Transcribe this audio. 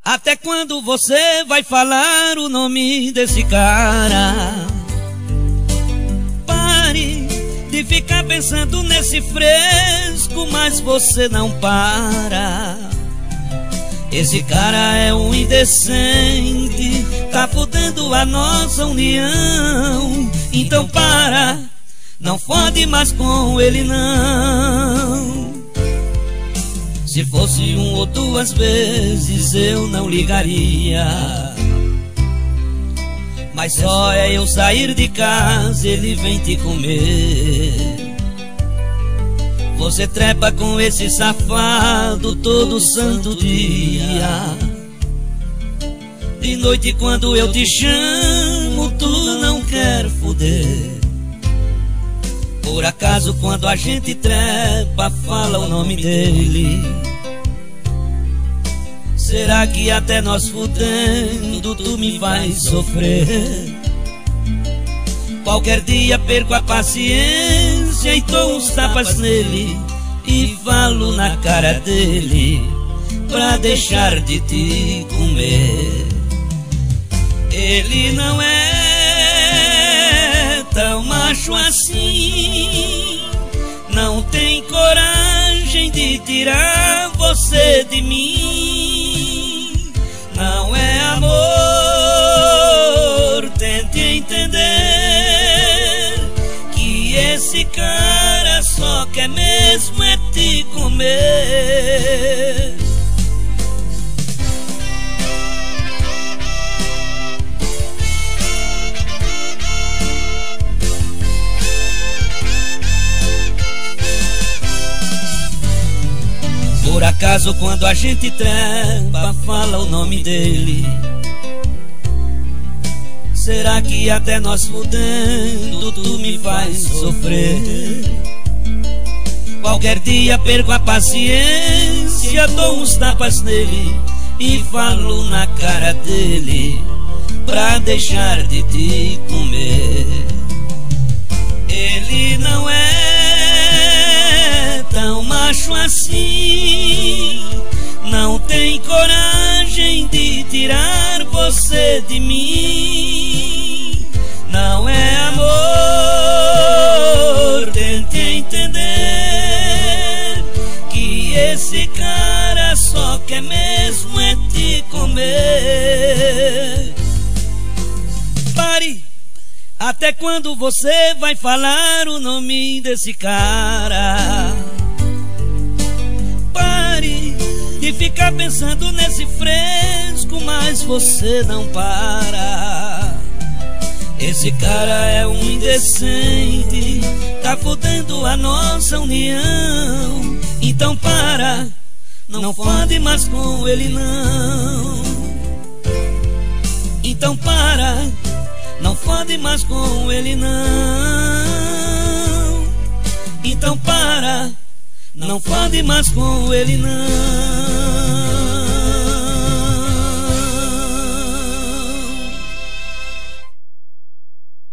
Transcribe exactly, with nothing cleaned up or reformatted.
Até quando você vai falar o nome desse cara? Pare de ficar pensando nesse fresco, mas você não para. Esse cara é um indecente, tá fudendo a nossa união. Então para, não fode mais com ele não. Se fosse um ou duas vezes eu não ligaria, mas só é eu sair de casa ele vem te comer. Você trepa com esse safado todo santo dia. De noite quando eu te chamo tu não quer foder. Por acaso quando a gente trepa fala o nome dele. Será que até nós fudendo tu me faz sofrer? Qualquer dia perco a paciência e dou uns tapas nele e falo na cara dele pra deixar de te comer. Ele não é tão macho assim, não tem coragem de tirar você de mim. Não é amor, tente entender que esse cara só quer mesmo é te comer. Por acaso quando a gente trepa fala o nome dele. Será que até nós fudendo tu me faz sofrer? Qualquer dia perco a paciência, dou uns tapas nele e falo na cara dele pra deixar de te comer. Ele não é tão macho assim, não tem coragem de tirar você de mim. Não é amor, tente entender que esse cara só quer mesmo é te comer. Pare! Até quando você vai falar o nome desse cara? Pare de ficar pensando nesse fresco, mas você não para. Esse cara é um indecente, tá fudendo a nossa união. Então para, não fode mais com ele não. Então para, não fode mais com ele não. Então para, não fode mais com ele não.